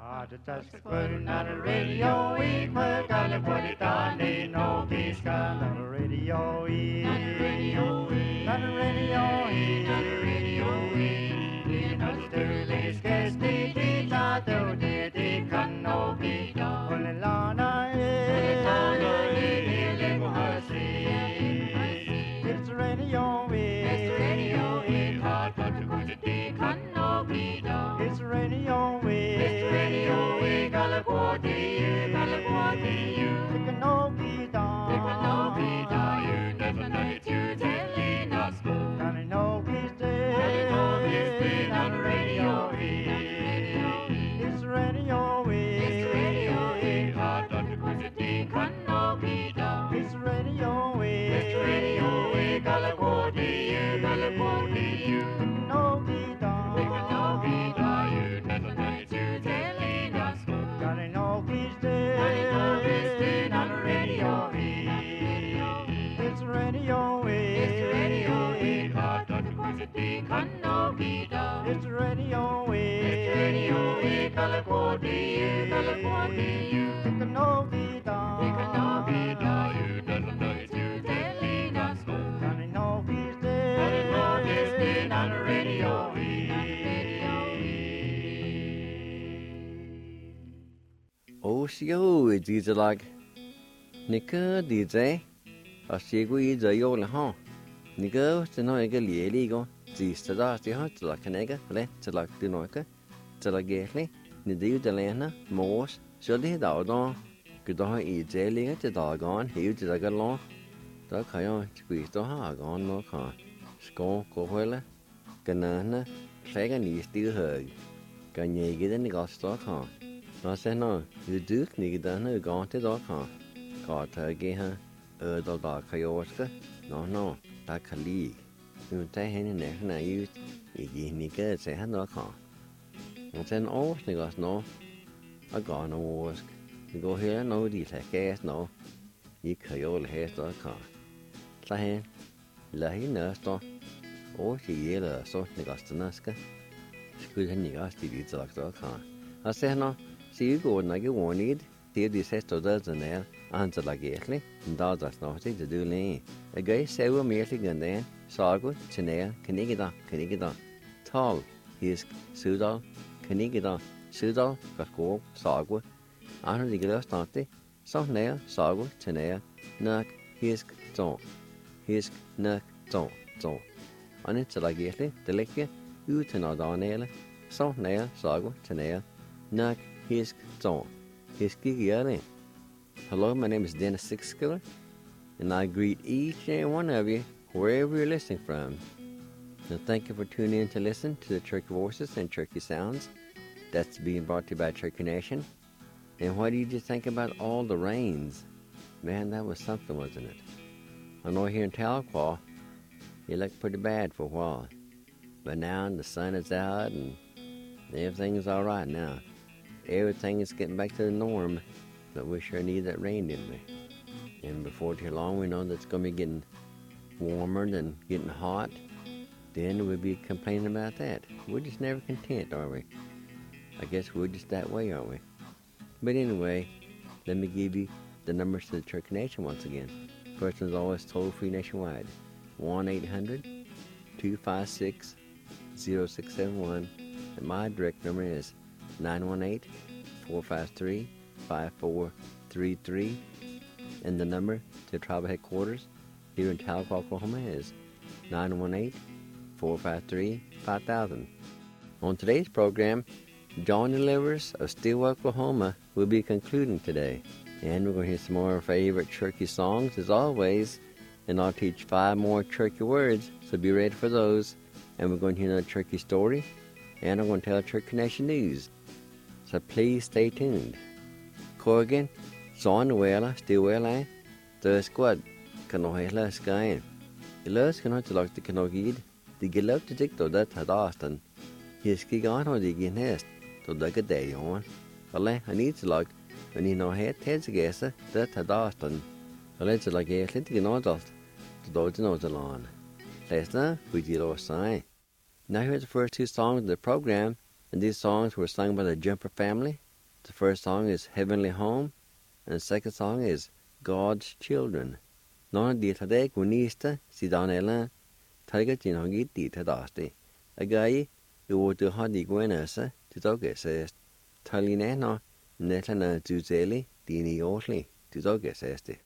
Just putting on the radio, we put on the put it on, ain't no peace on the radio, on the radio, on the radio, on the radio, in the Sterling Skesti, Tita, Dodi, can no be done. Olilana, it's radio, it's radio, hot, but the good can no be done. It's radio, it's radio, California, it can no be done. It can no be done. You never know it, you telling us. And I know he's dead. On the radio, it's radio, it's radio, hot, but the good can no be done. It's radio, California, it can no be done. It can no be done. You never know it, you telling us. God, I know he's dead. On the radio, it's radio, hot, but the good can no be done. It's radio, California, it can no be done. It can no be done. You never know it, you telling us. God, I know he's dead. On the radio, Osio, it's like Nika DJ. I see we the old home. Nika, to know a lady go. This to that, the heart like a nigger, let to like the noika, to like gately, Nidu the lana, Morse, should he dog on. Good on eat jelly at the dog on, huge like a law. Dog on, squeeze the hog on no car. Score, cohuela, Ganana, flag and you still hug. Can you get any got stock on? I said no, you do nigga done who gone to dog on. Caught her gay her, the dog Kioska. No, that can leave. You take any next night you nigga say no car. I said all niggas no. I got no wask. You go here, no, these like gas, no. You Kiola has the car. Sahin, Lahi nurse, oh, she yellow, so niggas to Naska. School and niggas to eat like the car. I said no. See you go and I get one need. See this has to dozen there. Answer like gately. And does that's not to do lane. A guy say we're merely gun then. Sargo, Chinea, Canigida. Tall, he is Sudal, Canigida, Sudal, Gasco, Sargo. Anna the glass nante. So nail, Sargo, Chinea, Nuck, his zone. His Nuck zone. On it's like gately, the liquor, you to not on nail. So nail, Sargo, Chinea, Nuck. His song. His giggy. Hello, my name is Dennis Sixskiller, and I greet each and every one of you wherever you're listening from. And thank you for tuning in to listen to the Cherokee Voices and Cherokee Sounds. That's being brought to you by Cherokee Nation. And what do you just think about all the rains? Man, that was something, wasn't it? I know here in Tahlequah, it looked pretty bad for a while. But now the sun is out and everything's all right now. Everything is getting back to the norm, but we sure need that rain, didn't we? And before too long, we know that it's going to be getting warmer and getting hot. Then we'll be complaining about that. We're just never content, are we? I guess we're just that way, aren't we? But anyway, let me give you the numbers to the Cherokee Nation once again. First one's always toll-free nationwide. 1-800-256-0671. And my direct number is 918-453-5433, and the number to tribal headquarters here in Tahlequah, Oklahoma is 918-453-5000. On today's program, John Delivers of Stillwell, Oklahoma will be concluding today, and we're going to hear some more of our favorite Cherokee songs as always, and I'll teach 5 more Cherokee words, so be ready for those, and we're going to hear another Cherokee story, and I'm going to tell Cherokee Nation news. So please stay tuned. Corrigan, Son Wella, Stillwell, the squad, Canohela Sky. The last cannot like the Canogid, the Gillop to take to that had Austin. His gig on or the Guinness to the good day on. I need to like when he no head heads against that had Austin. I let you like a little noddle to dodge no the lawn. Last night we did all sign. Now here's the first 2 songs of the program. And these songs were sung by the Jumper family, The first song is Heavenly Home, and the second song is God's Children. Nona di tade kunista si danela taiga tinongi di tadaste. Agai u to hadi gwenasa to togesest. Taline no netana zuzeli dini osli to togeseste.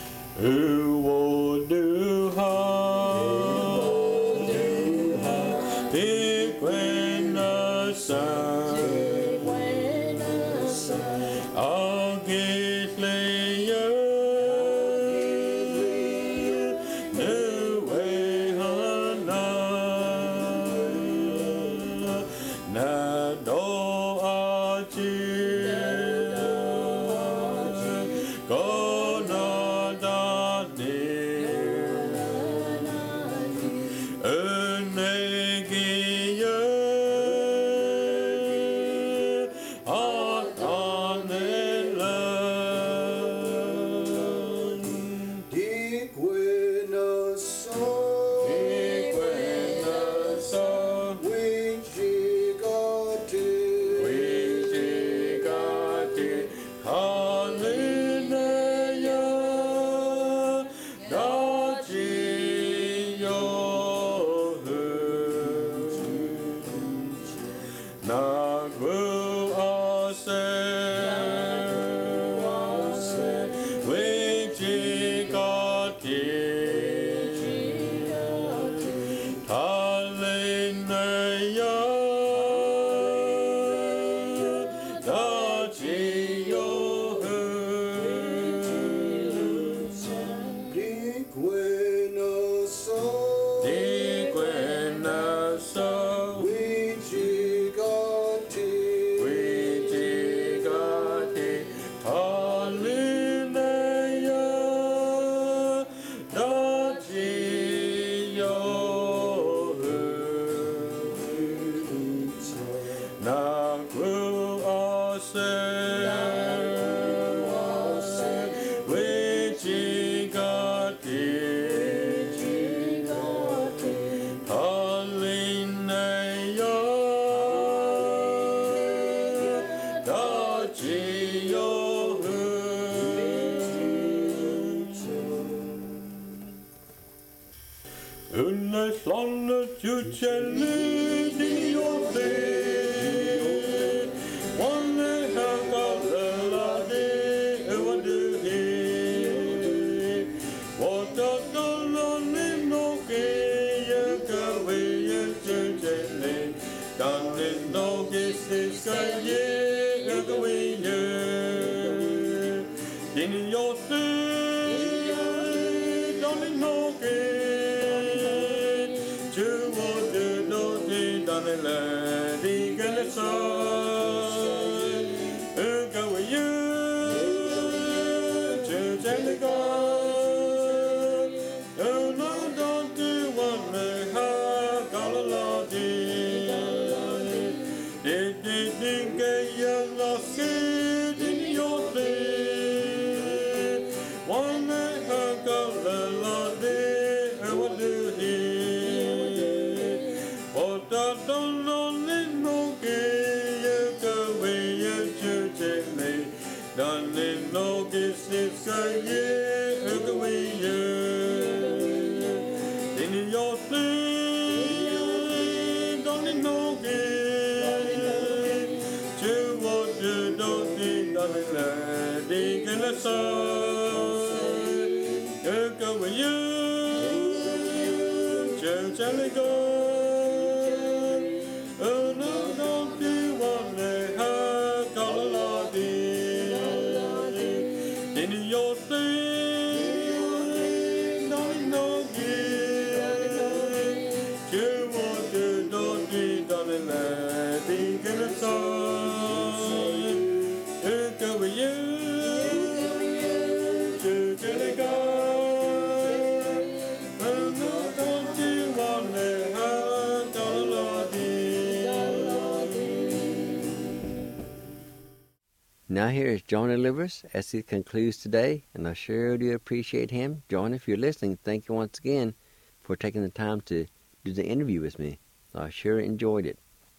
Now here is John Olivers as he concludes today, and I sure do appreciate him. John, if you're listening, thank you once again for taking the time to do the interview with me. I sure enjoyed it.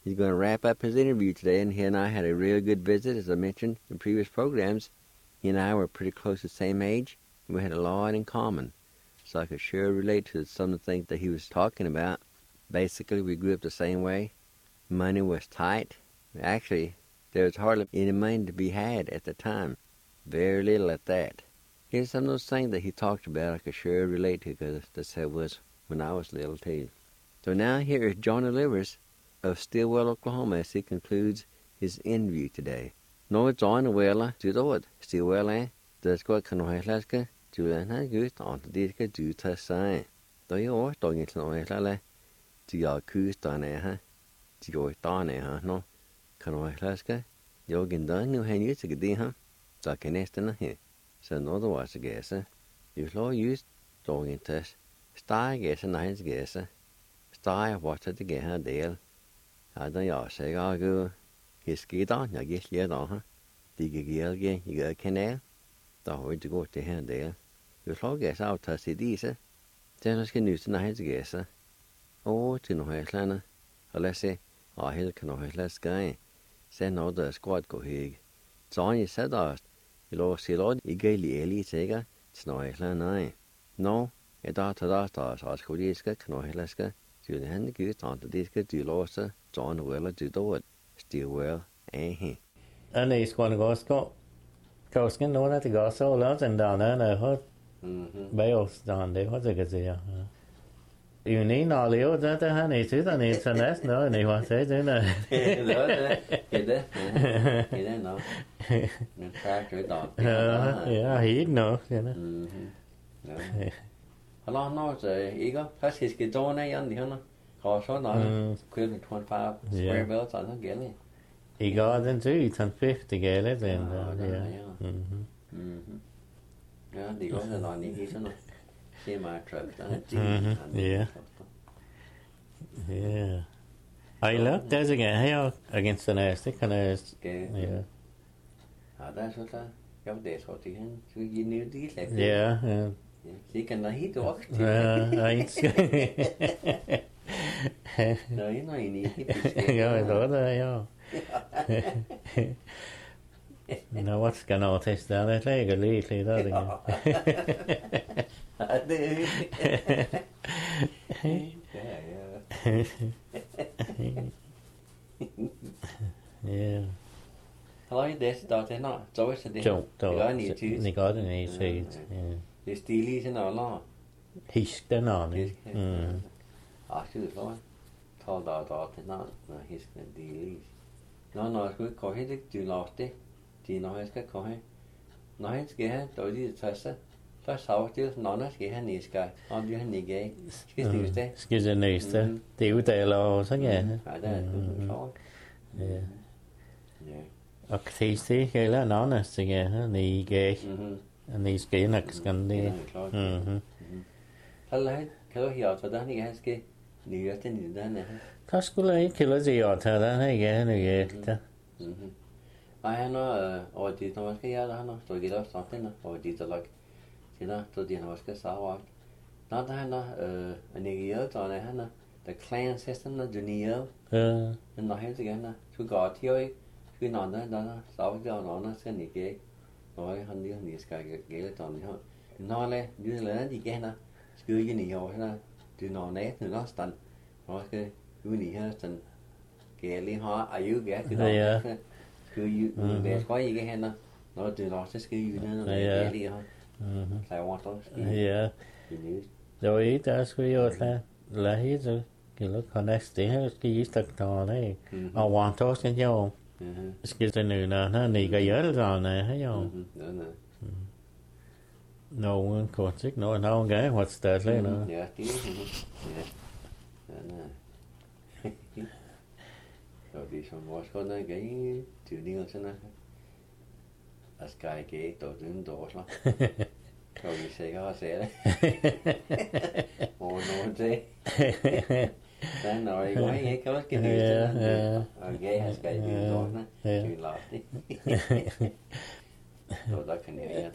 He's going to wrap up his interview today, and he and I had a real good visit. As I mentioned in previous programs, he and I were pretty close to the same age, and we had a lot in common. So I could sure relate to some of the things that he was talking about. Basically, we grew up the same way. Money was tight. Actually, there was hardly any money to be had at the time. Very little at that. Here's some of those things that he talked about I could sure relate to, because that's how it was when I was little too. So now here is Johnny Livers of Stillwell, Oklahoma, as he concludes his interview today. No, Johnny Wella, to the what? Stillwell, there's got Canohlaska, Julian had good on the Diska Juta sign. Though you are doing Canohlala, to your coos done, to your done, no? Canohlaska, you're getting done, you had used to get huh? So can nest in here. Så noget der var så gæse. Vi slår just dogen tæs. Steg gæse nejens gæse. Steg vorte det gæhe del. Hadde jeg seg av gå. Hiske da, jeg gæs lige da her. De gik gælge i gære kanal. Da har vi det godt til her del. Vi slår gæse av tæs i disse. Den skal nyse nejens gæse. Til nogle højslande. Og lad se, hele kan nogle højslande skære. Så noget der skråt gå hæg. Så han i sætter Ilo silod I gaili eli tega tsnoihla nai. No, tada askodiska knoihlaska. Jude han gud antadiska dulosa John Wella dudot. Stillwell he. And he's going to go Scott. Koskin no that go so lot and down there hot. Bales down there what's a gazia. You need all the that honey too, and it's a nest, no, and he wants to do no. No. Tractor dog. Yeah, he'd know, you know. No. Hello, no, Eagle. Plus his guitar, and the honor. Cost on, 25 square belts on the gilly. He got into it on 50 gallons, and yeah, the other on the heat. See my truck. Yeah. Yeah. I looked there's again here against the nest, yeah. That's what that's what you knew these like. Yeah. You can heat dog. No, you know you need yeah, I thought that, yeah. Now what's going on taste down that leg a little, doesn't it? I do. Yeah. Hello, this daughter not. So it's the Ni got an easy. Yeah. The steelies and all. He's done on. Actually, Lord, told our daughter not. No, he's the steelies. No, it's good. Call it. Do lost it. Do you know it's good? Call it. No, it's good. Do you trust it? Først havstyr, nånder skal have næskar, om de har nægge. Skal styre det? Skal det næste? Det er jo der eller så ja. Ja, det er det. Ja. Og det eller nånder skal have nægge. Ni skal nok skal det. Hallo, kan du høre for den jeg skal nyere til den her. Der skulle ikke kille sig at tage den her igen nøje. Nej, han er over dit når man skal gøre det han står ikke der sådan over dit der lag. Tina, to di na ska sawa. Na da na anigio to na hana the clan system na dunia. And na hen again na to go tio ku na na sawa ja na ska ni ge. Rồi han đi ska ge le to ni ho. Na le du le di ge na. Sku ye ni ho na. Du na ne tu na stan. Rồi ke du ni ha stan. Ge li ha ayu ge ku na. Sku you be ko ye ge na. No du na ska you na ge li ha. Yeah. Rồi ta skulle jo la hết cái lúc còn đang stay hết cái gì tất cả đấy. Hoàn toàn cái nhau. Cái tên này nó này cái gì đó này hay không? No one caught it. No one guy what's that like no? Yeah. Rồi đi xong mất con này cái chữ đi ở trên này. Cái cái tổ chức tổ lắm. Rồi sẽ có sẽ đấy. Ồ nó thế. Đang nói cái có cái gì chứ. Cái hay cái gì đó nè. Chuyện lọt đi. Rồi đó cái này.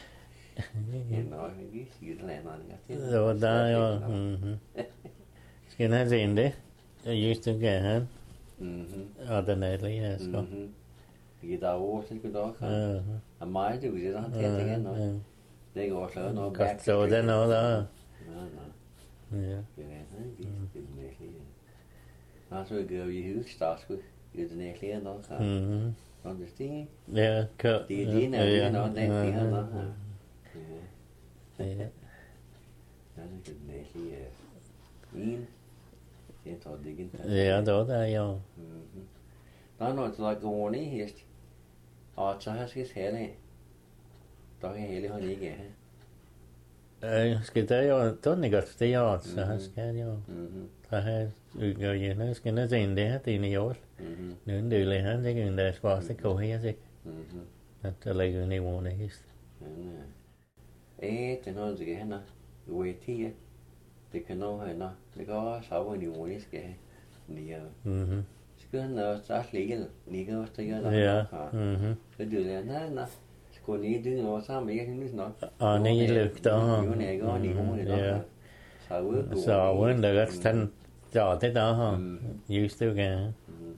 Nói cái gì đó là nói cái. Rồi đó. Skal han se det? Jeg used to get him. Ordentligt, ja, så. I dag over til goddag. Og mig det vil han til igen noget. Det går så noget back. Så det noget der. Ja. Det er det mærkeligt. Og så går vi hus start sgu. Det er det flere noget. Sådan det sting. Ja, kør. Det er det noget noget der noget. Ja. Ja, det er mærkeligt. En. Jeg tror det igen. Ja, det var der jo. Der er noget der går ned hest. Og så har jeg skal det. Der er hele han ikke her. Skal der jo don't godt det jo så han skal jo. Der har gør jeg nu skal det ind det her det er jo. Nu det er han det kan der skal det gå her sig. Der ligger ni måneder hest. Det er noget det kan jo det det kan nå han det går også over i måneder skal lige. Skal han også ligge også der. Ja. Det er det nej. Skulle lige det over sammen jeg kan nok. Og nej lygter. Jo nej går ni måneder. Ja. Så uden der godt stand ja det der har. Just det igen.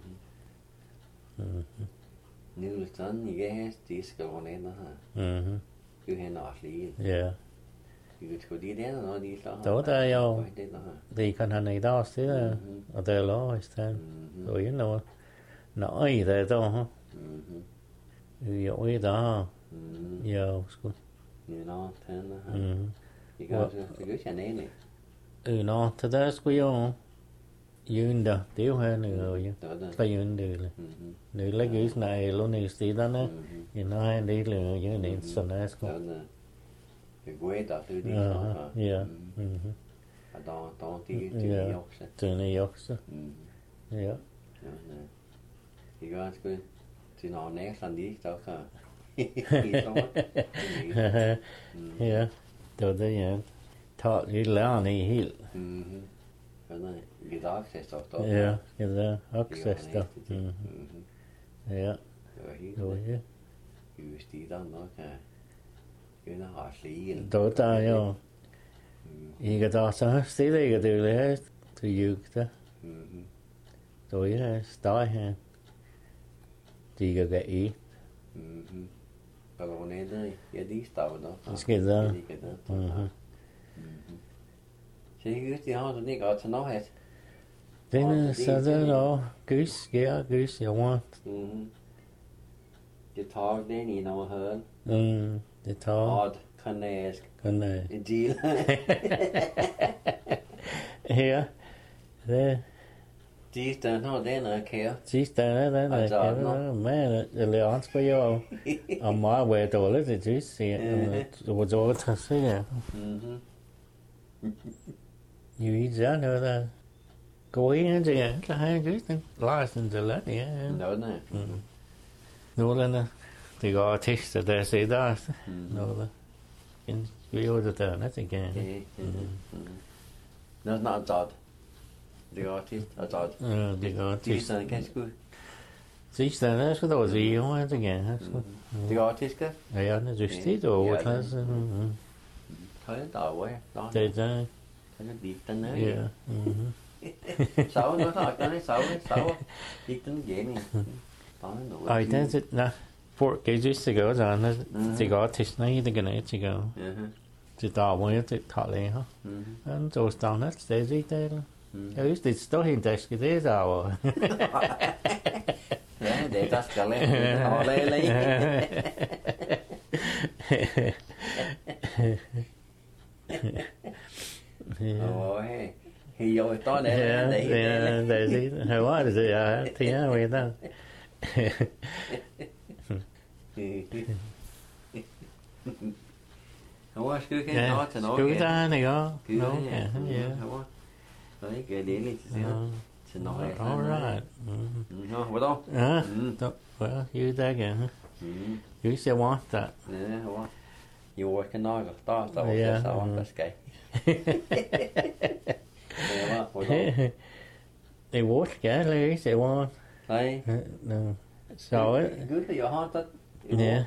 Nu er sådan ikke det skal rundt her. Det er også lige. Ja. Det skulle det der når de så. Der er jo. Det kan han i dag stille og der er lov i stedet. Så er noget. Nej, det er der. Jo, i dag. Ja, sgu. Nå, tænder. Det gør jeg næne. Nå, det der skulle jo. Jøn der, det er jo her nu, ja. Der er jøn det. Nu lægger jeg sådan en eller anden stederne. Jeg har en del af jøn ind, sådan er sgu. Det går der, det er det. Ja. Og der det er jo også. Det er jo også. Ja. Det gør sgu. Det når næsten lige der kan. Ja, det var det, ja. Ta lidt lærerne i helt. Det er access der. Ja, det er access der. Ja. Det var helt. Just det der nok kan. Det er ret lige. Det der jo. Ikke der så stille ikke det vil have til jul der. Så jeg står her. Det kan gå i. Ballonen ja de står der. Skal der. Så jeg det har du ikke godt til noget. Den er så der gys, gys, jeg want. Det tager den i noget høl. Det tager. Og kanadisk. En deal. Ja. Det. Sidste har den er kære. Sidste er den er kære. Men eller han skal jo. Og meget ved dårligt det synes jeg. Det var dårligt at se ja. Jo i sådan noget der. Gå ind til ja, der har jeg gjort det. Larsen til land ja. Nej. Nogle det går tester der se der. Nogle. En video der net igen. Nå snart dot. Det går test og dot. Det går test. Det er ganske godt. Sidste der skal der se jo at igen. Det går test. Ja, det er det over klasse. Thôi tao đó. Det der. Cái đi tên ấy. Ja. Sáu nó thôi, cái này sáu đi tính dễ nè. Ej, det er na. For gauges til går så det går til nej det kan ikke gå. Det der hvor jeg det tager lige ha. Han så står net det det der. Jeg vidste det står helt der skal det der. Ja, det der skal lige. Og lige. Ôi, thì rồi to này để gì, hay quá rồi à, thì á vậy ta. Không có cứ cái nó thì nó cứ ta này có, nó không có, đấy cái đến đi thì nó alright, nó không đâu, well, you that again, you still want that, yeah, không có, you work cái nó to, sao cái they watch cái lấy sẽ want, đấy, so good for your heart, yeah.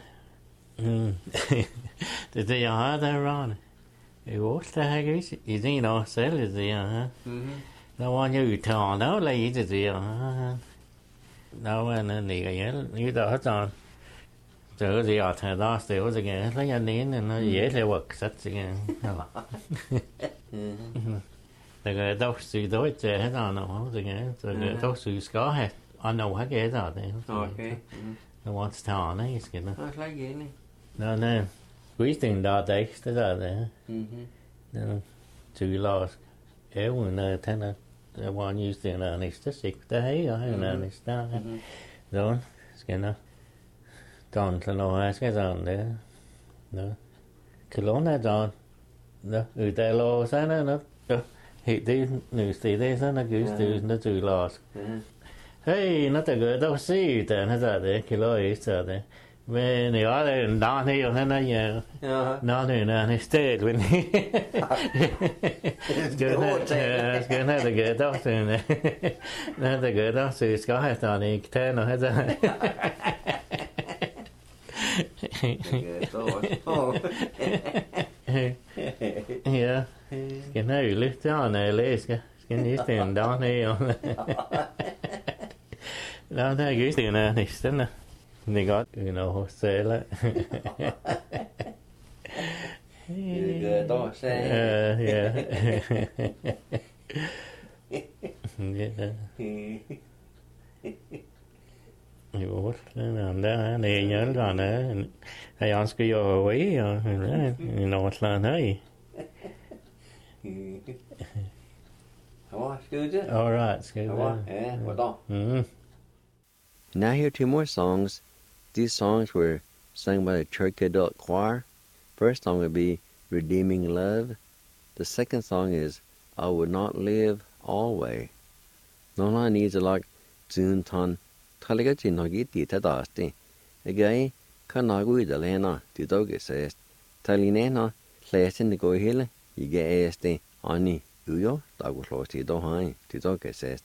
Det er jeg har der rundt. Jeg også der har gris. I det nå selv det ja. nó quan như thằng nó lấy gì gì nó mà này cái như đó hết rồi giờ gì ở thằng đó sẽ có gì cái lấy anh nên nó dễ theo vật sách gì cái cái đâu sự đối chế hết rồi nó không gì cái cái đâu sự có hết anh đâu hết cái rồi đấy nó want thằng nó cái nó lấy gì này nó nè quý tình đó đấy tới giờ đấy nó chữ lo éo người này thế nào quan như tiền là này rất xịt đấy rồi là này sao rồi cái nó còn là nó cái dòng đấy đó cái lỗ này dòng đó tại lo sao nó hiện thì nữ sĩ đây sao nó cứ từ nó chữ lo hey nó tự gửi đâu xí tại nó ra đấy cái lỗ ấy sao đấy về này ở đây đó thì nó giờ nó này là stay with me cái này là cái đó thì này nó là cái đó thì có hai tờ này thế nó hết ra yeah cái này lấy cho này lấy cái này tiền đó này đó này cái tiền này tính nè They got, say that. Good, don't say. Yeah. Ủa, làm đó này nhớ rồi nữa. Thầy ông cứ vô quý rồi, nó là nơi. All right, it's good. Yeah, well done. Now here are two more songs. These songs were sung by the Church Adult Choir. First song would be Redeeming Love. The second song is I Would Not Live Always. Nó needs a like June ton. Thaliga chi no gi ti ta dasti. Again, kan na go ida lena ti doge says. Taline na lesin go hele. Ige este ani uyo da go losti do hai ti doge says.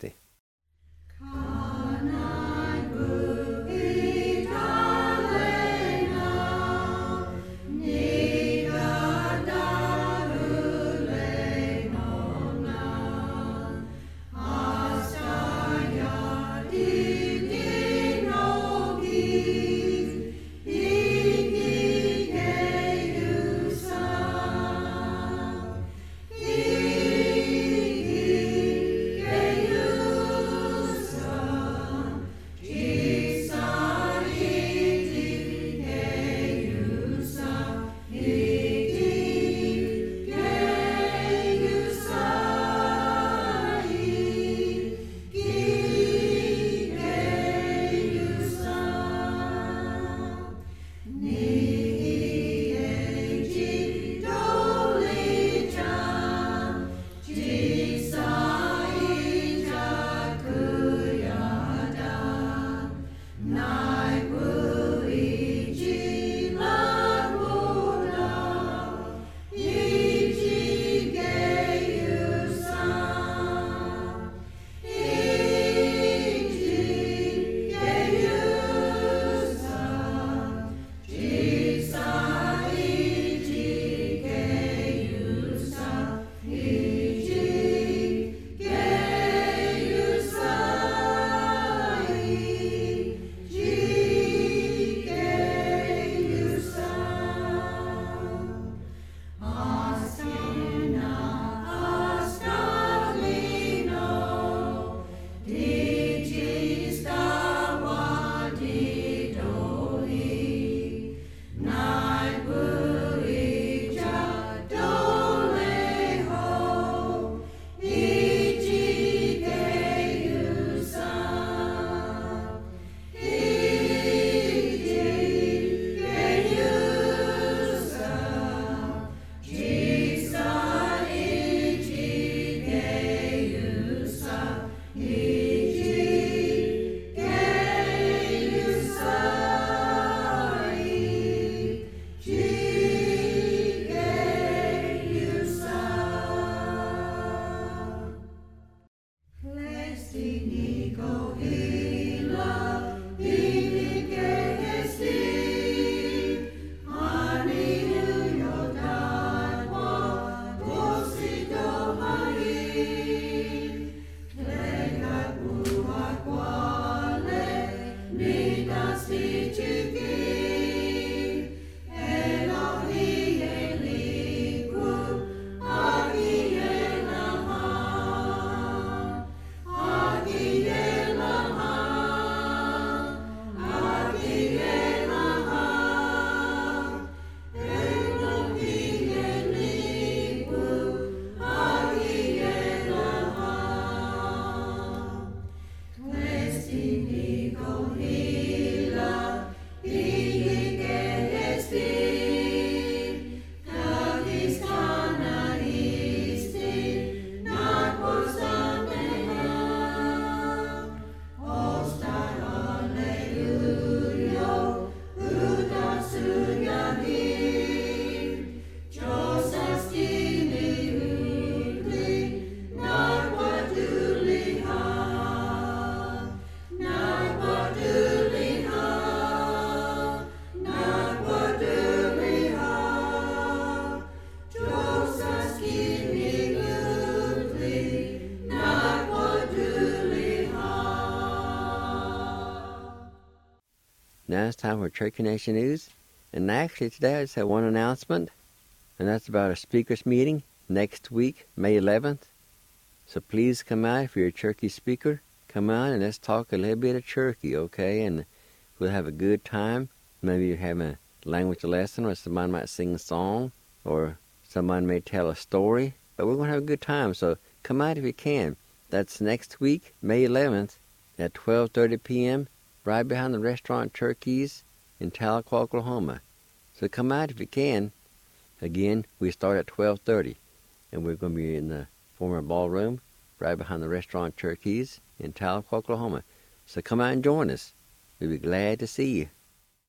Now it's time for Church Connection News. And actually today I just have one announcement, and that's about a speakers meeting next week, May 11th. So please come out if you're a Cherokee speaker. Come on and let's talk a little bit of Cherokee, okay? And we'll have a good time. Maybe you have a language lesson, or someone might sing a song, or someone may tell a story. But we're going to have a good time, so come out if you can. That's next week, May 11th, at 12:30 p.m., right behind the restaurant Cherokee in Tahlequah, Oklahoma. So come out if you can. Again, we start at 12:30, and we're going to be in the former ballroom right behind the restaurant Cherokee in Tahlequah, Oklahoma. So come out and join us. We'll be glad to see you.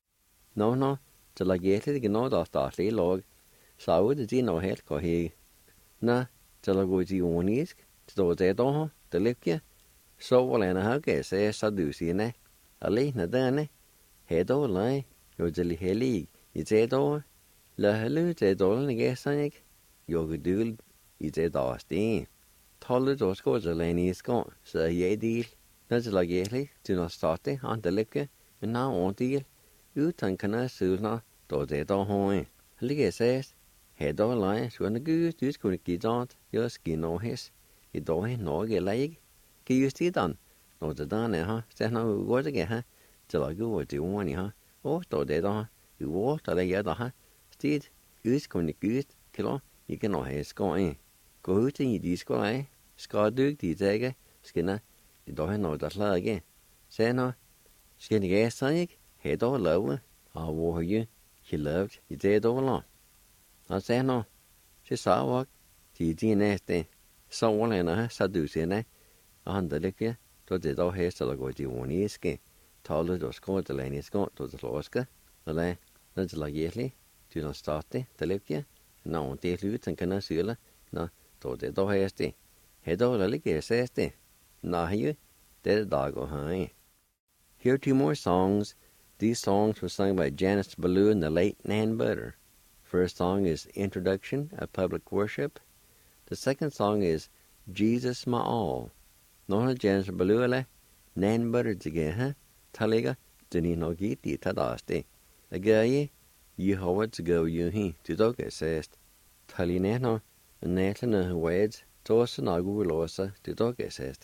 No, till I get it, no, that's log. So I would see no head, go here. Na, till I go to one is, to the door, the lipia. So will I know how say Sadusi, ne? A late na done, head over line, you're jelly heli, it's a door. La hello, the door, and guess on you do, it's a dusty. Told those goes a lane is gone, so ye deal. That's like ye, do not start it on the lipia, and now on deal. You think can I soon not, though they don't home. Liga says, head over line, so when the goose is going to get on, your skin on his. You don't know get leg. Get you still done. No, the done, huh? Say no, what again, huh? Till I go with the one, huh? Oh, though they don't. You walk the lay other, huh? Still, goose going to goose, kilo, you can know his going. Go out and you disco, eh? Scar duke, the dagger, skinner, you don't know that lag again. Say no, skinny gas, son, head over lower. I'll war you. She loved, you did over long. I say no. She saw walk, she did nasty. Someone in her, Sadusi, eh? On the liquor, to the door hair, so I go to one easky. Told her to score the lane is gone to the Loska. The lane, that's like yearly. Do not start the liquor. No, they loot and cannot seal. No, to the door hair stay. Head over the liquor says they. Nah, you, dead dog go high. Here are two more songs. These songs were sung by Janice Ballou and the late Nan Butter. First song is Introduction of Public Worship. The second song is Jesus My All. No Janice Ballou Nan Butter together, Taliga, Dini no giti tadaste. A guy, you howard to go you he, to dog says. Talinano, and Natlin weds, Tosanagu Losa, to dog says.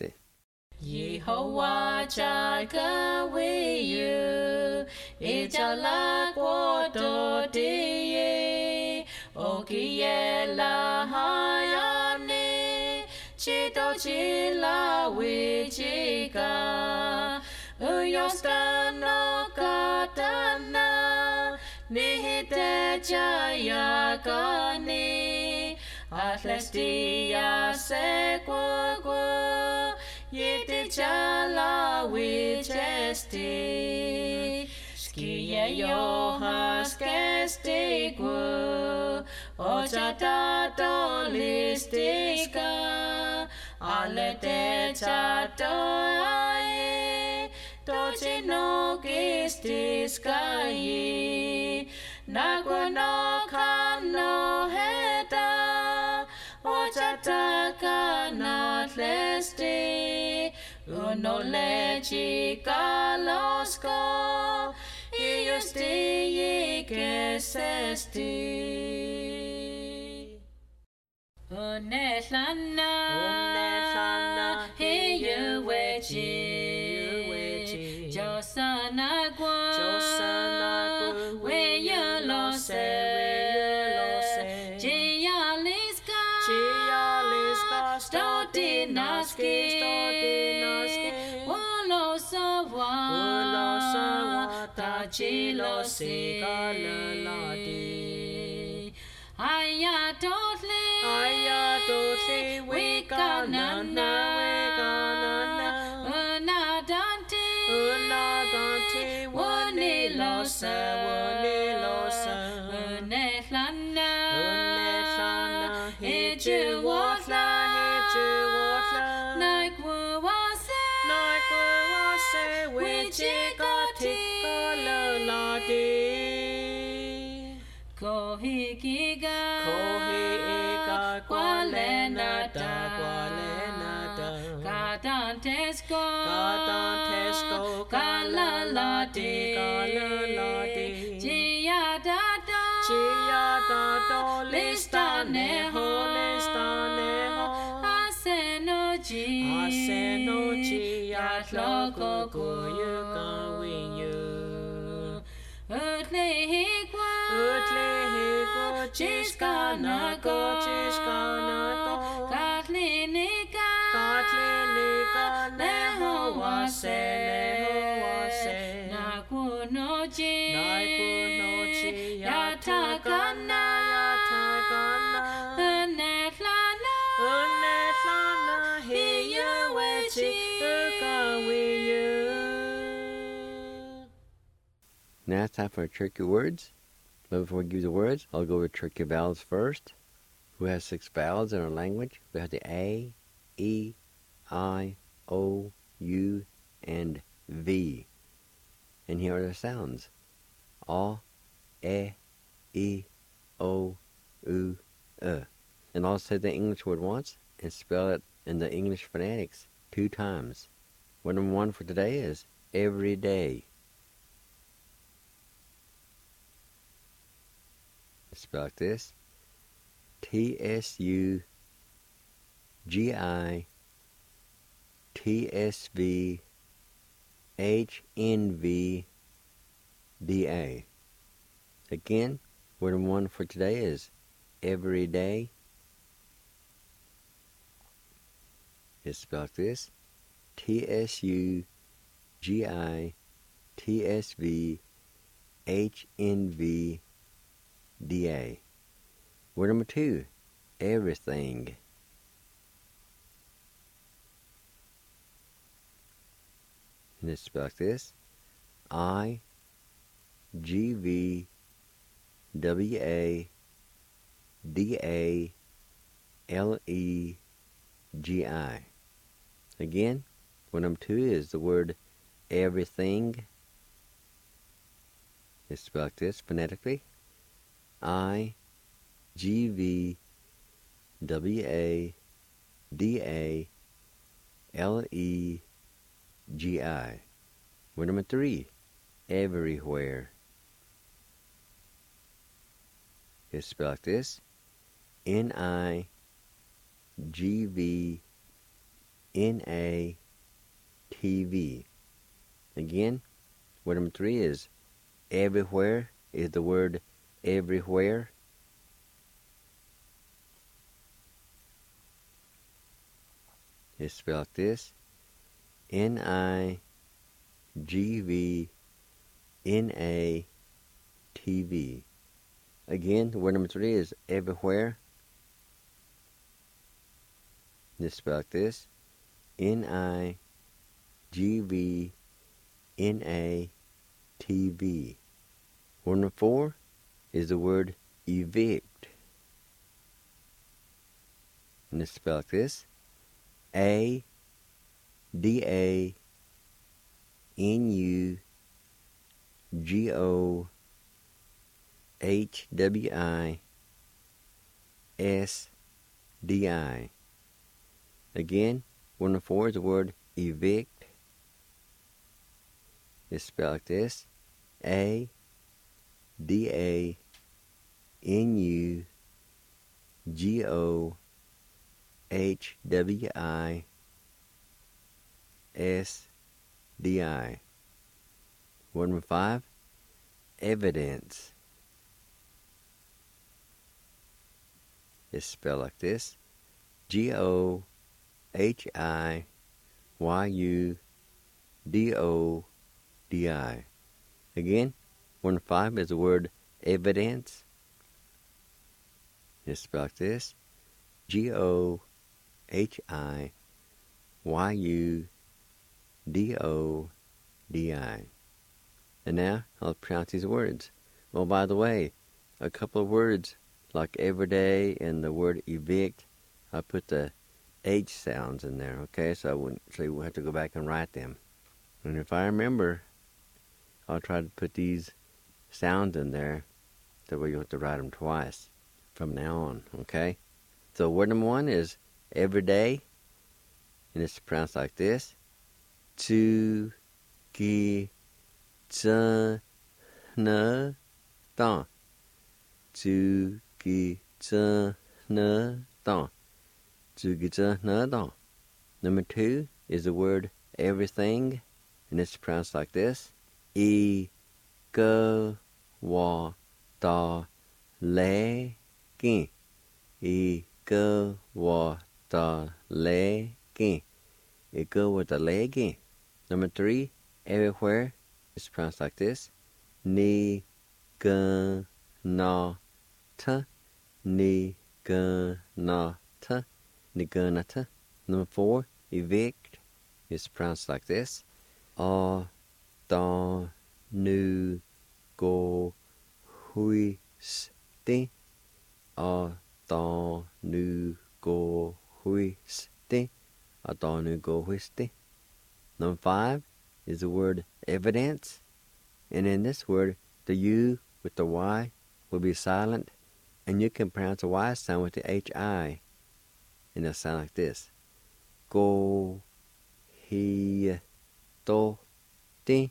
Yehovah jaga you, ijala kuoto diye, okiela hayane, chito chila wichika, uyostano katana, nihite jaya kani, atlestia sequo. Yeti chala wichesti, skia johas kestiku, ochata tolistika, alete chato ai, tochino kistiskai, naguano kano heta, ochata kanat lesti. Uno lechi kalosco, iusti que sesti. Unetlana, he wechi, Josanagua, we you lose, Gialiska, Stodinaski, Chilo sigalaladi. Ayatotli, we ganana, unadante, unilosa, unetlana, hijuwatla, naikuwase, wichikati. Kohikiga, Qualenata, Gadantesco, Galaladi. de la de Chia da do Chia da do Lista ne ho Lista ne ho Aseno ji Aseno ji Ya lo go go yu ga win yu Utle he kwa Chiska na go Katli nika ne ho wa se Na kuno ji ya ta kana Unet lana he yu we chi ga wi yu. Now it's time for tricky words. But before we give you the words, I'll go over tricky vowels first. We have 6 vowels in our language. We have the A, E, I, O, U, and V. And here are the sounds. A, E, O, U, And I'll say the English word once and spell it in the English phonetics 2 times. Word number 1 for today is every day. Spell like this: TSUGI-TSV-HNVDA. Again, word number 1 for today is every day. It's spelled like this: TSUGI-TSV-HNVDA. Word number 2, everything. And it's spelled like this: IGVWADALEGI. Again, word number 2 is the word everything. It's spelled like this phonetically: IGVWADALEGI. Word number 3, everywhere. It's spelled like this: NIGVNATV. Again, word number 3 is everywhere, is the word everywhere. It's spelled like this: NIGVNATV. Again, the word number 3 is everywhere. It's spelled like this: NIGVNATV. Word number 4 is the word evict. And it's spelled like this: ADANUGOHWISDI. Again, word number 4 is the word evict. It's spelled like this: ADANUGOHWISDI. Word number 5, evidence. It's spelled like this: GOHIYUDODI. Again, word number 5 is the word evidence. It's spelled like this: GOHIYUDODI. And now I'll pronounce these words. Well, by the way, a couple of words like everyday and the word evict, I put the H sounds in there, okay? So you have to go back and write them. And if I remember, I'll try to put these sounds in there, that way you'll have to write them twice from now on, okay? So word number 1 is everyday, and it's pronounced like this: cha na da. Zu gi cha na da. Zu gi cha na da. Number 2 is the word everything, and it's pronounced like this. I go wa da le gi. I go wa da le gi. I go wa da le gi. Number 3, everywhere, is pronounced like this. Ni ga na ta. Ni ga na ta. Ni ga na ta. Number 4, evict, is pronounced like this. A da nu go hui sti. A da nu go hui sti. A da nu go hui sti. Number 5 is the word evidence. And in this word, the U with the Y will be silent. And you can pronounce the Y sound with the H-I. And it'll sound like this. Go hi to ti.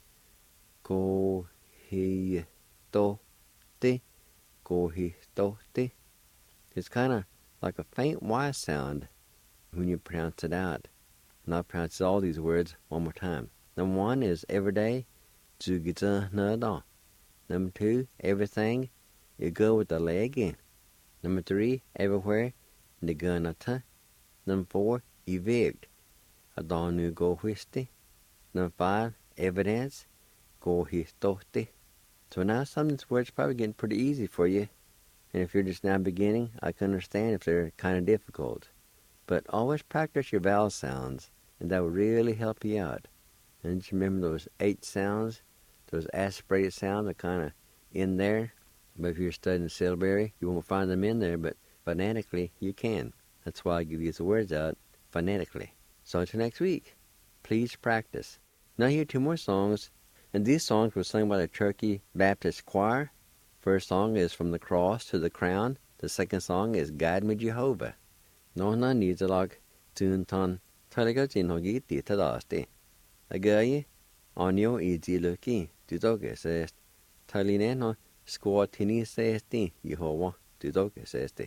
Go hi to ti. Go hi to ti. It's kind of like a faint Y sound when you pronounce it out. And I'll pronounce all these words one more time. Number 1 is everyday. Zu gi cha na da. Number 2, everything. You go with the leg in. Number 3, everywhere. Ni ga na ta. Number 4, evict. A da nu go hui. Number 5, evidence. Go hi to ti. So now some of these words are probably getting pretty easy for you. And if you're just now beginning, I can understand if they're kind of difficult. But always practice your vowel sounds, and that will really help you out. And just remember those 8 sounds, those aspirated sounds are kind of in there. But if you're studying syllabary, you won't find them in there, but phonetically, you can. That's why I give these words out phonetically. So until next week, please practice. Now here are 2 more songs, and these songs were sung by the Turkey Baptist Choir. First song is From the Cross to the Crown. The second song is Guide Me Jehovah. No na nizalag tun ton talaga jinhogi ti tadasti. Agaye onyo easy lucky to doge says Taline no squat tini says ti Jehovah to doge says ti.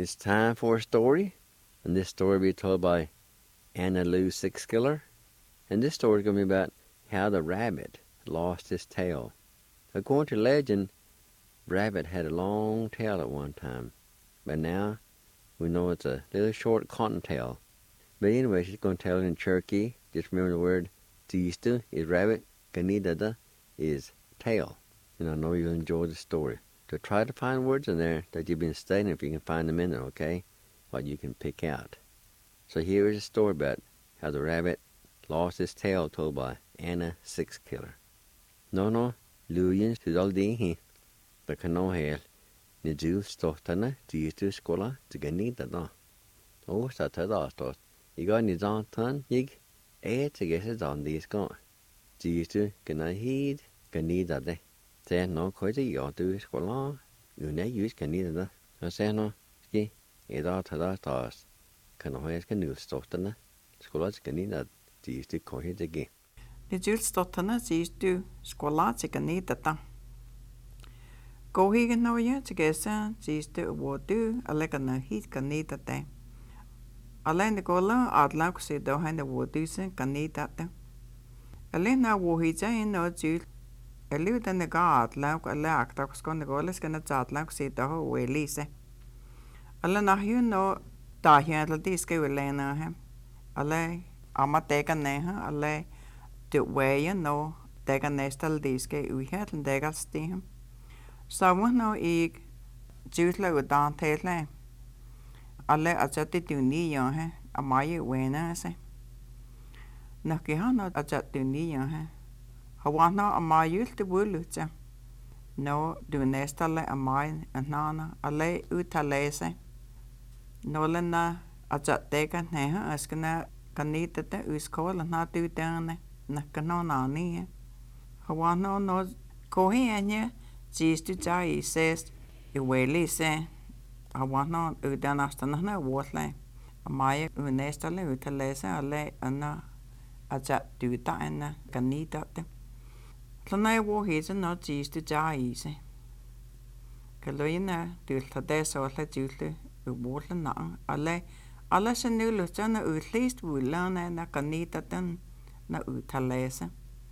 It's time for a story, and this story will be told by Anna Lou Sixskiller. And this story is going to be about how the rabbit lost his tail. According to legend, rabbit had a long tail at one time, but now we know it's a little short cottontail. But anyway, she's going to tell it in Cherokee. Just remember the word Tiista is rabbit, Ganidada is tail. And I know you'll enjoy the story. So try to find words in there that you've been studying if you can find them in there, okay? What you can pick out. So here is a story about how the rabbit lost his tail, told by Anna Sixskiller. No, Luyen Studaldihi, the Canohel, Nidu Stotana, Tiistu Skola, to Ganidada. Oh, Satada. You got any Zantan, Yig? To get it on these gone. Tiistu Ganahid, Ganidade. Say no, quite a yaw do Skola, you ne use Ganidada. So say no, ski, Eda Tadas, Canohes Canoe Stotana, Skola Ganida, Tiistu Kohid again. Nidu Stotana, Tiistu Skola, to Ganidada. Go here no year to get some, Tiistu Wadu, a leg on the heat Ganidade. Alleen de gola adlauk se dohan de wodusen Ganidade. Alleen na wohija in no jul. Elu den de ga adlauk alle aktak skon de goles kan het adlauk se doho welise. Alle na hu no da hiel diske welena hem. Alle ama tega neha alle de weje no tega nestal diske uhet en tega stem. Så no ik jutla udan tele. Alle ajati tuni yo hai amaye wena se nakihana ajat tuni yo hai hawana amaye te bulucha no dunestale amay anana alle utalese no lena ajat tega neha askana kanita te uskola na tutane nakanona ni hawana no kohi anya jistu jai ses iweli se Hawana udanastana na watle. Amaya unestale utalese ale ana aja duta ana Ganida. Tlana wo hisa no jistu jaise. Kaloina dulta desola jutle uwotla na ale senulu jana utlist wulana na Ganida na utalese.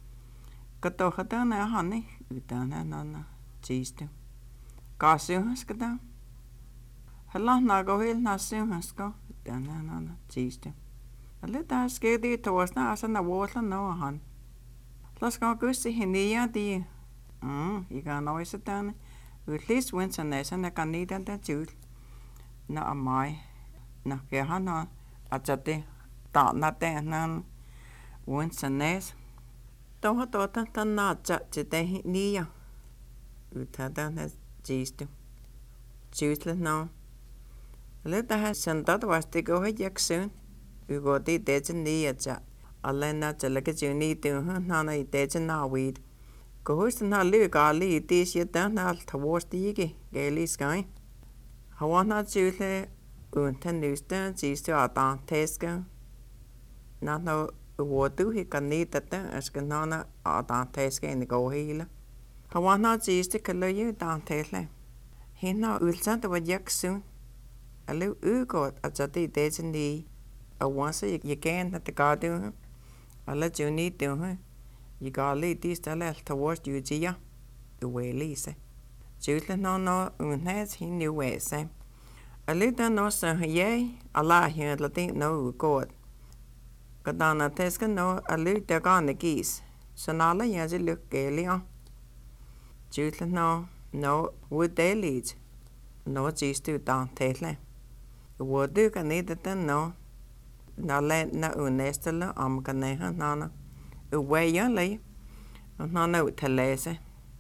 Katohatana hani udana na jistu. Kasuhaskada. Hela nago hel nasim hasko dana jistu. Ale da skedi toasna asa na wotla no han. Las go gusti hinia di. Iga noise dan. Utlis winsa nesa na Ganida da jul. Na amai. Na kehana ajate ta na tenan winsa nes. Toha tota na jate nia. Utada na jistu. Jutla no. Leta has sentado vasti go jaksun. Ugoti dejen niaja. Alena jalaka juni nana dejen na weed. Gohust na lugali dis yetana tawostigi gaily sky. Hawana jule unten nustan jistu atan teska. Nano wodu he Ganida askanana atan teska in the go hila. Hawana jistu kaloyu dan tesle. Hina ulsanta wa jaksun. Alu ugot ajati dejen di a once you can at the garden. I let you need to you got lead this tale towards you gia the way Lisa. Jutla no unhes he knew where say. A little no so yea Allah here latin no god. Kadana teska no a little gone the geese. So nala yazi look gaily on. Jutla no would they lead. No geese to down tele. Wodu Ganida no nale na unestala ganeha nana uweya lay nana utalese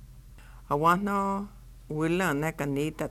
awano willa na Ganida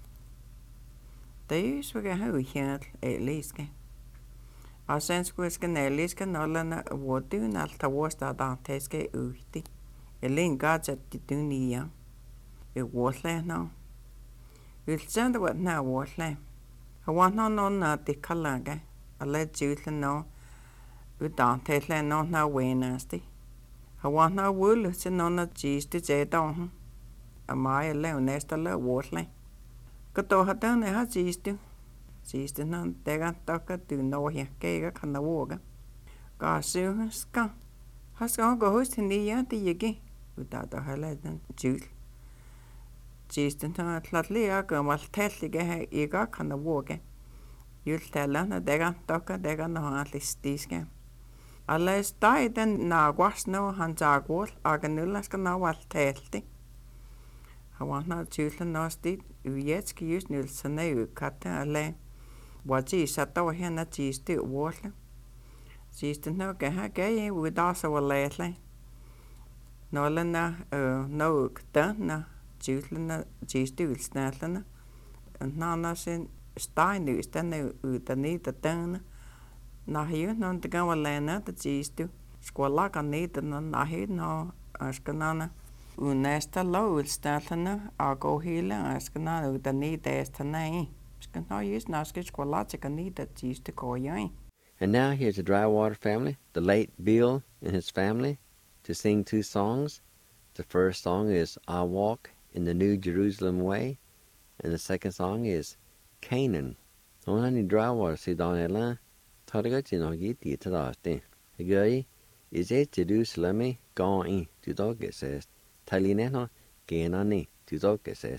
they swag a hoe here at least a sense was can at least can all na wodu na tawosta danteske uhti elin gadget dunia it was no we'll send what now was Hawana no na de kalaga, a let jutla no, udan tetla no na wenasti. Hawana wool, it's no na cheese to jet on. A mile leonesta la watley. Kato had done a cheese to. Siisten on tegan tokka tyynnohja keikä kanna vuoga. Kaasuuska. Haska onko huistin liian tiikin. Utaata häletän tyyl. Siisten on tlat liian kammal tellige iga kanna vuoga. Jultellana tegan tokka tegan nohan listiiske. Alles taiden naguasno han jaguol aganullaskan nawal telti. Hawana tyylen nosti ujetski just nylsane ukatte alle. Waji sattawa hena jisti uolle. Jisti no keha gei udasa waletle. Nolena no ukta na tyylen jisti ulsnällena. Nana sen stainystäne utaniita tänne. Nahiu non te gawalena te jistu. Skola kan niitä no nahi no askanana. Unesta loulstältänä ako hiile askanana uta niitä estanai. Skanna just naske skola tsika niitä jistu kojai. And now here's the Drywater family, the late Bill and his family, to sing 2 songs. The first song is I Walk in the New Jerusalem Way, and the second song is Canaan. Onani Drywater si donela. Thoriga chinogi ti tadaste. Gay is a Jerusalem going to dog says. Talineno genani to dog says.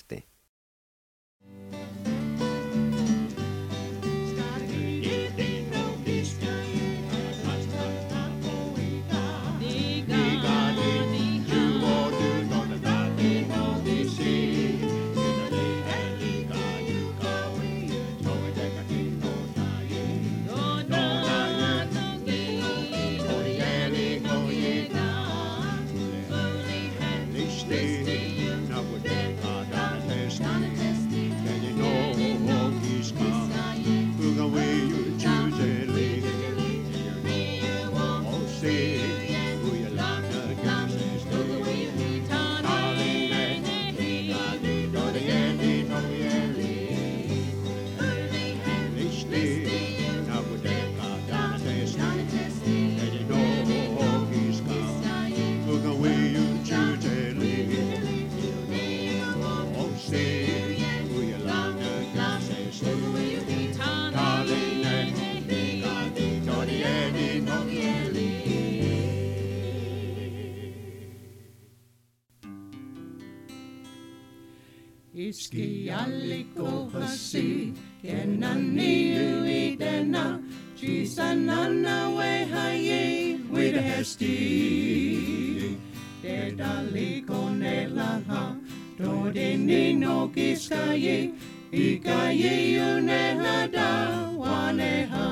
Iski alliko hasi, kenani uitena, chisanana wehaye, with a hesti. Dedaliko nelaha, todeni no kiskaye, ikaye unehada, waneha.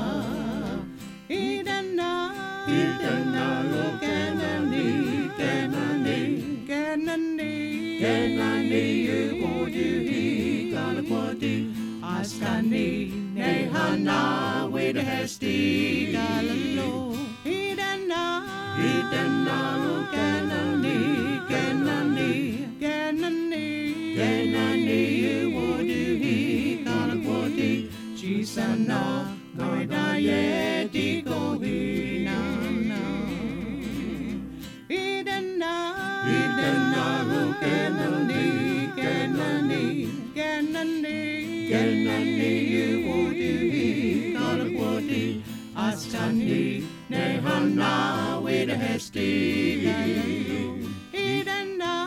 Idena, lo kenani, kenani, kenani, kenani. Askani nehana with a hesti galalo. Idana kenani, kenani, kenani, kenani. Wodu he galapoti. Chisana goida yeti gohi na. Idana kenani, kenani, kenani. Kenani wodi galapoti astani nehana with a hesti. Idana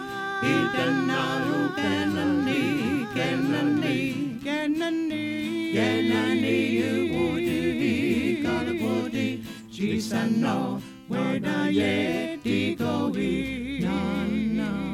kenani, kenani, kenani, kenani wodi galapoti chisano weda yeti gohi na.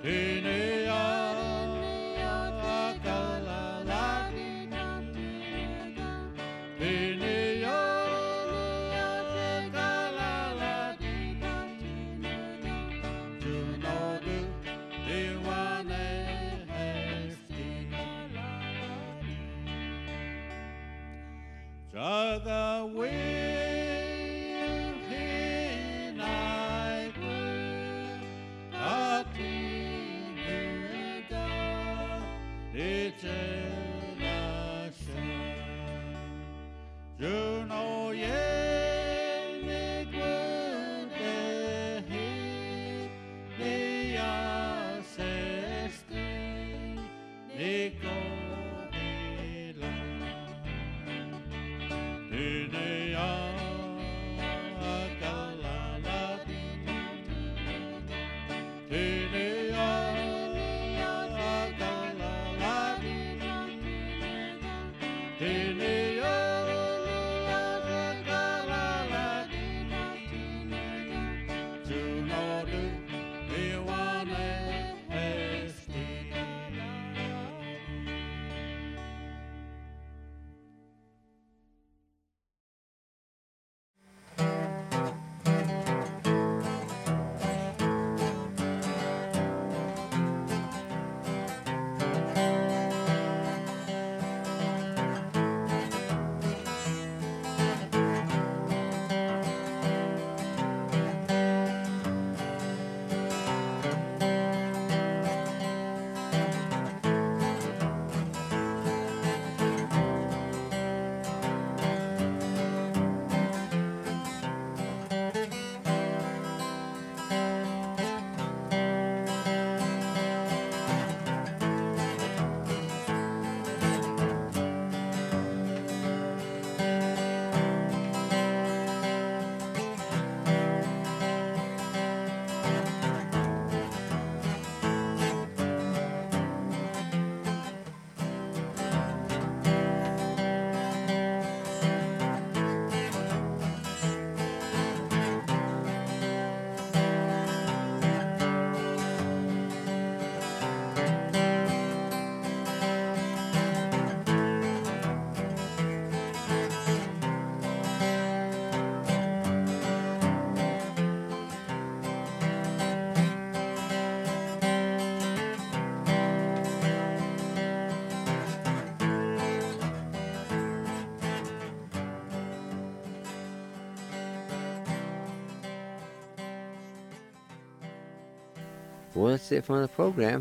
Well, that's it for the program.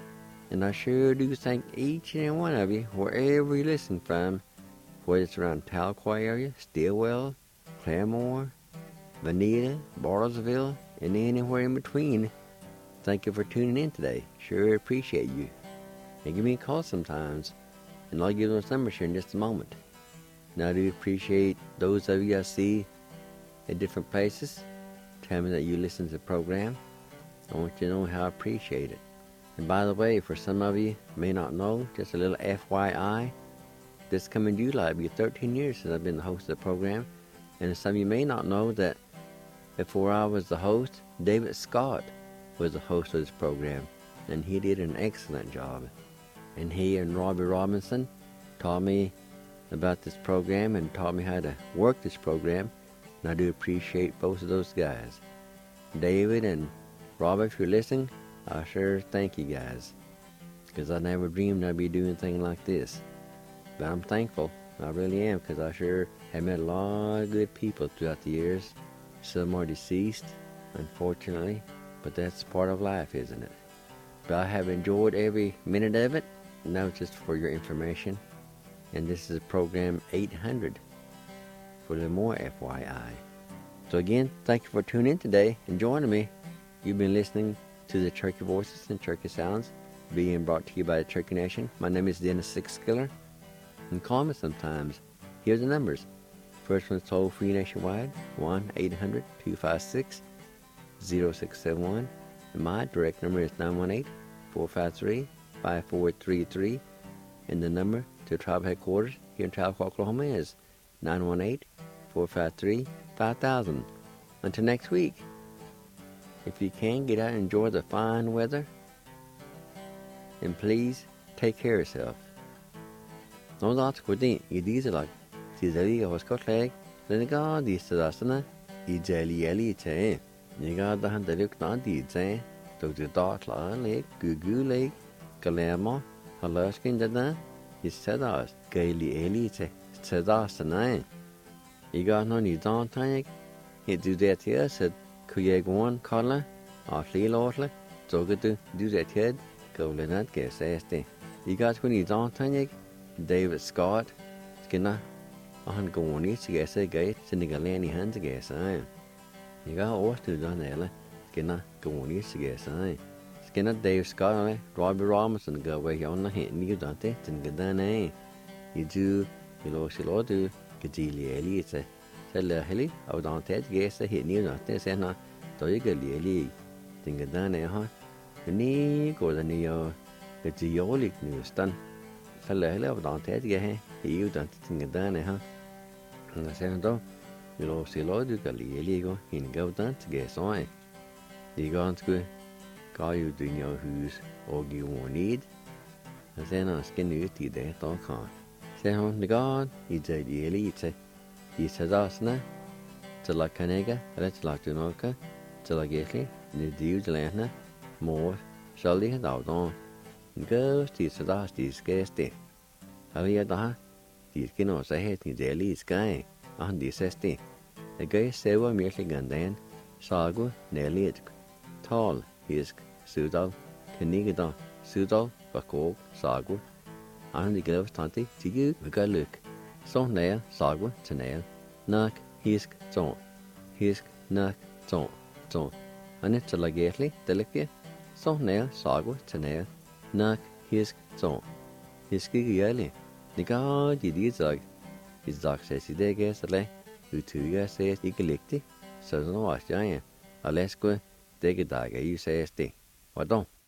And I sure do thank each and every one of you, wherever you listen from, whether it's around Tahlequah area, Stillwell, Claremore, Veneta, Bartlesville, and anywhere in between. Thank you for tuning in today. Sure appreciate you. And give me a call sometimes, and I'll give those numbers here in just a moment. And I do appreciate those of you I see at different places. Tell me that you listen to the program. I want you to know how I appreciate it. And by the way, for some of you may not know, just a little FYI, this coming July will be 13 years since I've been the host of the program. And some of you may not know that before I was the host, David Scott was the host of this program, and he did an excellent job. And he and Robbie Robinson taught me about this program and taught me how to work this program, and I do appreciate both of those guys. David and Robert, if you're listening, I sure thank you guys, because I never dreamed I'd be doing anything like this. But I'm thankful, I really am, because I sure have met a lot of good people throughout the years. Some are deceased, unfortunately, but that's part of life, isn't it? But I have enjoyed every minute of it, and that was just for your information. And this is program 800 for the more FYI. So again, thank you for tuning in today and joining me. You've been listening to the Cherokee Voices and Cherokee Sounds, being brought to you by the Cherokee Nation. My name is Dennis Sixskiller, and call me sometimes. Here's the numbers. First one's toll free nationwide, 1-800-256-0671. And my direct number is 918-453-5433. And the number to tribal headquarters here in Tahlequah, Oklahoma is 918-453-5000. Until next week, if you can, get out and enjoy the fine weather. and please take care of yourself. No that's good I these like Tizali was got leg, then God is the Dastana, I jelly ellie che. You got the hand the look not the che, to the dark lake, Gugu lake, Galamo, Haluskin da, he said us, gaily elite, said us the nine. You got no need on tank, he do that here, said Kuyeg one collar, or flea lordly, so good to do that head, go Leonard guess este. You got when he's on tank, David Scott, Skinner. Han går ner till gäsa gate sen jag läni han till gäsa. Jag har åt nu då nere. Skinna går ner till gäsa. Skinna Dave Scott, Robbie Robinson go away on the hit new dante sen gadan eh. You do you do gidili elite. Sella heli av dante gäsa hit new dante sen na då jag gidili. Sen gadan eh ha. Ni går den ju gidiolik nu stan. Sella heli av dante gäsa hiu dante sen gadan eh ha. Nga sen då, du kan ligo hinga utan till sån. Det ganska kan ju dina hus och ju sen ska nu till det då kan. Sen hon det går I det lite. I sadasna till la kanega, rätt la tunoka, till la getli, ni diudlena, mor, shalli då. Gå till sadas till skeste. Har då de skal nå seg helt I det liske, han de seste. Det gøy sever mye gandan, sago, nelid, tal, hisk, sudal, kenigeda, sudal, bakog, sago. Han de gøy tante, tigge, vigaluk. Så nær, sago, tenær, nak, hisk, nak, ton. Han til lagetli, delikje. Så nær, sago, tenær, nak, hisk, ton. Hisk ikke jævlig. Det går de sagt. I sagt says I det gæs eller utyga says ikke ligtigt. Så nu var jeg. Og lad os gå. Det kan der ikke I says det. Hvad dog?